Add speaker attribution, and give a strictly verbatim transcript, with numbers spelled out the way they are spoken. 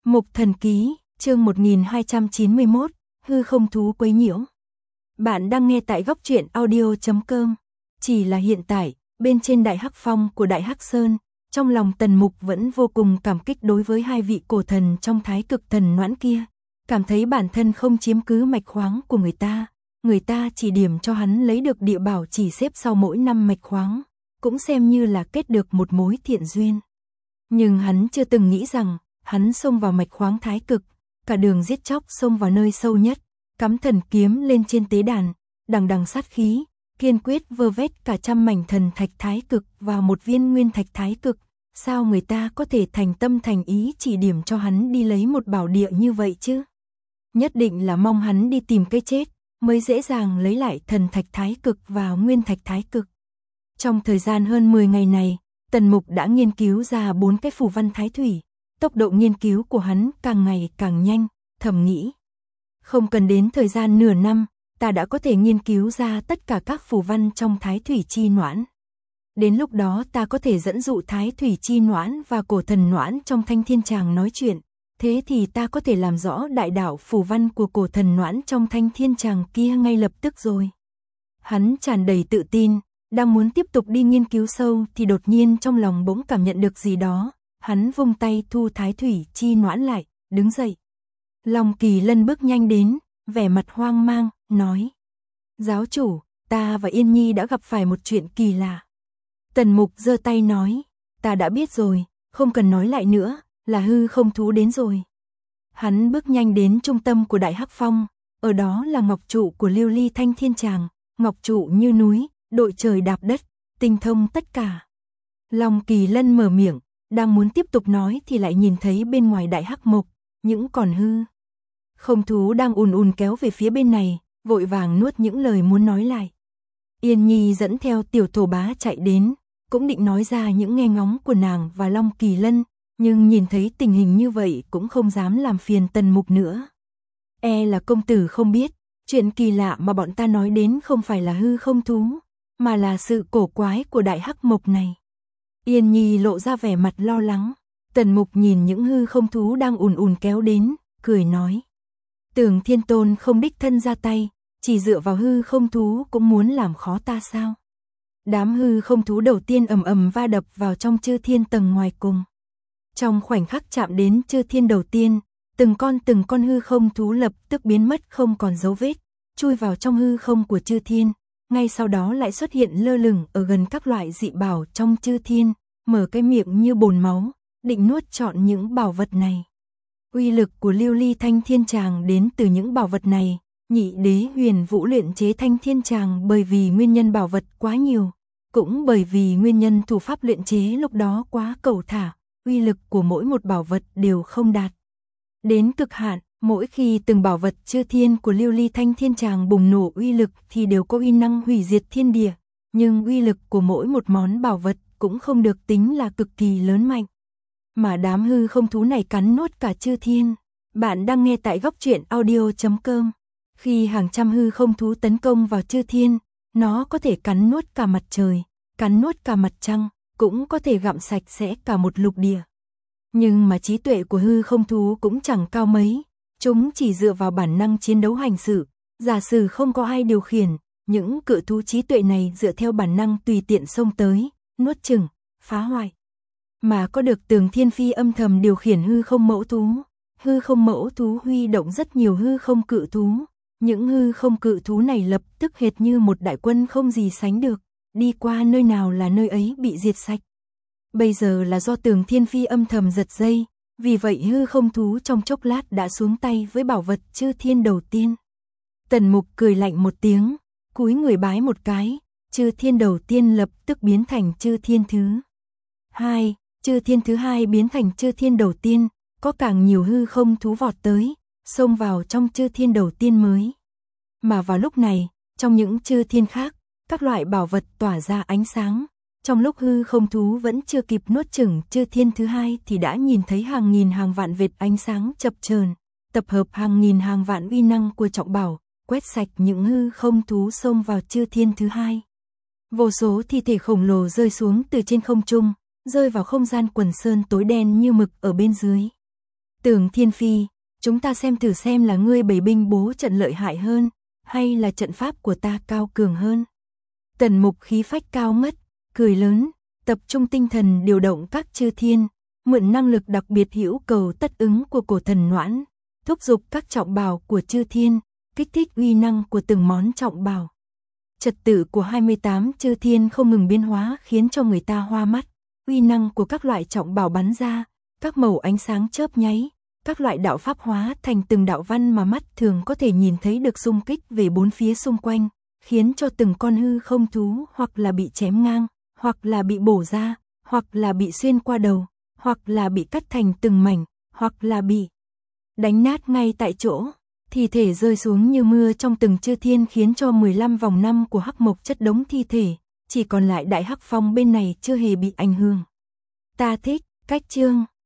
Speaker 1: Mục Thần Ký, chương một nghìn hai trăm chín mươi mốt, hư không thú quấy nhiễu. Bạn đang nghe tại góc truyện audio chấm com. Chỉ là hiện tại, bên trên Đại Hắc Phong của Đại Hắc Sơn, trong lòng Tần Mục vẫn vô cùng cảm kích đối với hai vị cổ thần trong Thái Cực Thần Noãn kia, cảm thấy bản thân không chiếm cứ mạch khoáng của người ta, người ta chỉ điểm cho hắn lấy được địa bảo chỉ xếp sau mỗi năm mạch khoáng, cũng xem như là kết được một mối thiện duyên. Nhưng hắn chưa từng nghĩ rằng, hắn xông vào mạch khoáng Thái Cực, cả đường giết chóc xông vào nơi sâu nhất, cắm thần kiếm lên trên tế đàn, đằng đằng sát khí, kiên quyết vơ vét cả trăm mảnh thần thạch Thái Cực vào một viên nguyên thạch Thái Cực, sao người ta có thể thành tâm thành ý chỉ điểm cho hắn đi lấy một bảo địa như vậy chứ? Nhất định là mong hắn đi tìm cái chết, mới dễ dàng lấy lại thần thạch Thái Cực vào nguyên thạch Thái Cực. Trong thời gian hơn mười ngày này, Tần Mục đã nghiên cứu ra bốn cái phù văn thái thủy, tốc độ nghiên cứu của hắn càng ngày càng nhanh, thầm nghĩ. Không cần đến thời gian nửa năm, ta đã có thể nghiên cứu ra tất cả các phù văn trong Thái Thủy Chi Noãn. Đến lúc đó ta có thể dẫn dụ Thái Thủy Chi Noãn và cổ thần Noãn trong Thanh Thiên Tràng nói chuyện, thế thì ta có thể làm rõ đại đạo phù văn của cổ thần Noãn trong Thanh Thiên Tràng kia ngay lập tức rồi. Hắn tràn đầy tự tin, đang muốn tiếp tục đi nghiên cứu sâu thì đột nhiên trong lòng bỗng cảm nhận được gì đó, hắn vung tay thu Thái Thủy Chi Noãn lại, đứng dậy. Long Kỳ Lân bước nhanh đến, vẻ mặt hoang mang, nói: "Giáo chủ, ta và Yên Nhi đã gặp phải một chuyện kỳ lạ." Tần Mục giơ tay nói: "Ta đã biết rồi, không cần nói lại nữa, là hư không thú đến rồi." Hắn bước nhanh đến trung tâm của Đại Hắc Phong, ở đó là ngọc trụ của Lưu Ly Thanh Thiên Tràng, ngọc trụ như núi, đội trời đạp đất, tinh thông tất cả. Long Kỳ Lân mở miệng, đang muốn tiếp tục nói thì lại nhìn thấy bên ngoài Đại Hắc Mộc, những con hư không thú đang ùn ùn kéo về phía bên này, vội vàng nuốt những lời muốn nói lại. Yên Nhi dẫn theo tiểu thổ bá chạy đến, cũng định nói ra những nghe ngóng của nàng và Long Kỳ Lân, nhưng nhìn thấy tình hình như vậy cũng không dám làm phiền Tần Mục nữa. E là công tử không biết, chuyện kỳ lạ mà bọn ta nói đến không phải là hư không thú, mà là sự cổ quái của Đại Hắc Mộc này. Yên Nhi lộ ra vẻ mặt lo lắng. Tần Mục nhìn những hư không thú đang ùn ùn kéo đến, cười nói: "Tưởng Thiên Tôn không đích thân ra tay, chỉ dựa vào hư không thú cũng muốn làm khó ta sao?" Đám hư không thú đầu tiên ầm ầm va đập vào trong chư thiên tầng ngoài cùng. Trong khoảnh khắc chạm đến chư thiên đầu tiên, từng con từng con hư không thú lập tức biến mất không còn dấu vết, chui vào trong hư không của chư thiên, ngay sau đó lại xuất hiện lơ lửng ở gần các loại dị bảo trong chư thiên, mở cái miệng như bồn máu, định nuốt trọn những bảo vật này. Uy lực của Lưu Ly Thanh Thiên Tràng đến từ những bảo vật này, Nhị Đế Huyền Vũ luyện chế Thanh Thiên Tràng bởi vì nguyên nhân bảo vật quá nhiều, cũng bởi vì nguyên nhân thủ pháp luyện chế lúc đó quá cẩu thả, uy lực của mỗi một bảo vật đều không đạt đến cực hạn. Mỗi khi từng bảo vật chư thiên của Lưu Ly Thanh Thiên Tràng bùng nổ uy lực thì đều có uy năng hủy diệt thiên địa, nhưng uy lực của mỗi một món bảo vật cũng không được tính là cực kỳ lớn mạnh. Mà đám hư không thú này cắn nuốt cả chư thiên. Bạn đang nghe tại góc truyện audio chấm com. Khi hàng trăm hư không thú tấn công vào chư thiên, nó có thể cắn nuốt cả mặt trời, cắn nuốt cả mặt trăng, cũng có thể gặm sạch sẽ cả một lục địa. Nhưng mà trí tuệ của hư không thú cũng chẳng cao mấy. Chúng chỉ dựa vào bản năng chiến đấu hành sự, giả sử không có ai điều khiển, những cự thú trí tuệ này dựa theo bản năng tùy tiện xông tới, nuốt chửng, phá hoại. Mà có được Tường Thiên Phi âm thầm điều khiển hư không mẫu thú, hư không mẫu thú huy động rất nhiều hư không cự thú, những hư không cự thú này lập tức hệt như một đại quân không gì sánh được, đi qua nơi nào là nơi ấy bị diệt sạch. Bây giờ là do Tường Thiên Phi âm thầm giật dây. Vì vậy hư không thú trong chốc lát đã xuống tay với bảo vật chư thiên đầu tiên. Tần Mục cười lạnh một tiếng, cúi người bái một cái, chư thiên đầu tiên lập tức biến thành chư thiên thứ hai, chư thiên thứ hai biến thành chư thiên đầu tiên, có càng nhiều hư không thú vọt tới, xông vào trong chư thiên đầu tiên mới. Mà vào lúc này, trong những chư thiên khác, các loại bảo vật tỏa ra ánh sáng. Trong lúc hư không thú vẫn chưa kịp nuốt chửng chư thiên thứ hai thì đã nhìn thấy hàng nghìn hàng vạn vệt ánh sáng chập chờn, tập hợp hàng nghìn hàng vạn uy năng của trọng bảo, quét sạch những hư không thú xông vào chư thiên thứ hai. Vô số thi thể khổng lồ rơi xuống từ trên không trung, rơi vào không gian quần sơn tối đen như mực ở bên dưới. Tưởng Thiên Phi, chúng ta xem thử xem là ngươi bày binh bố trận lợi hại hơn, hay là trận pháp của ta cao cường hơn. Tần Mục khí phách cao ngất, cười lớn, tập trung tinh thần điều động các chư thiên, mượn năng lực đặc biệt hữu cầu tất ứng của cổ thần noãn, thúc giục các trọng bào của chư thiên, kích thích uy năng của từng món trọng bào. Trật tự của hai mươi tám chư thiên không ngừng biến hóa khiến cho người ta hoa mắt, uy năng của các loại trọng bào bắn ra, các màu ánh sáng chớp nháy, các loại đạo pháp hóa thành từng đạo văn mà mắt thường có thể nhìn thấy được xung kích về bốn phía xung quanh, khiến cho từng con hư không thú hoặc là bị chém ngang, hoặc là bị bổ ra, hoặc là bị xuyên qua đầu, hoặc là bị cắt thành từng mảnh, hoặc là bị đánh nát ngay tại chỗ. Thi thể rơi xuống như mưa trong từng chư thiên khiến cho mười lăm vòng năm của Hắc Mộc chất đống thi thể, chỉ còn lại Đại Hắc Phong bên này chưa hề bị ảnh hưởng. Ta thích cách chương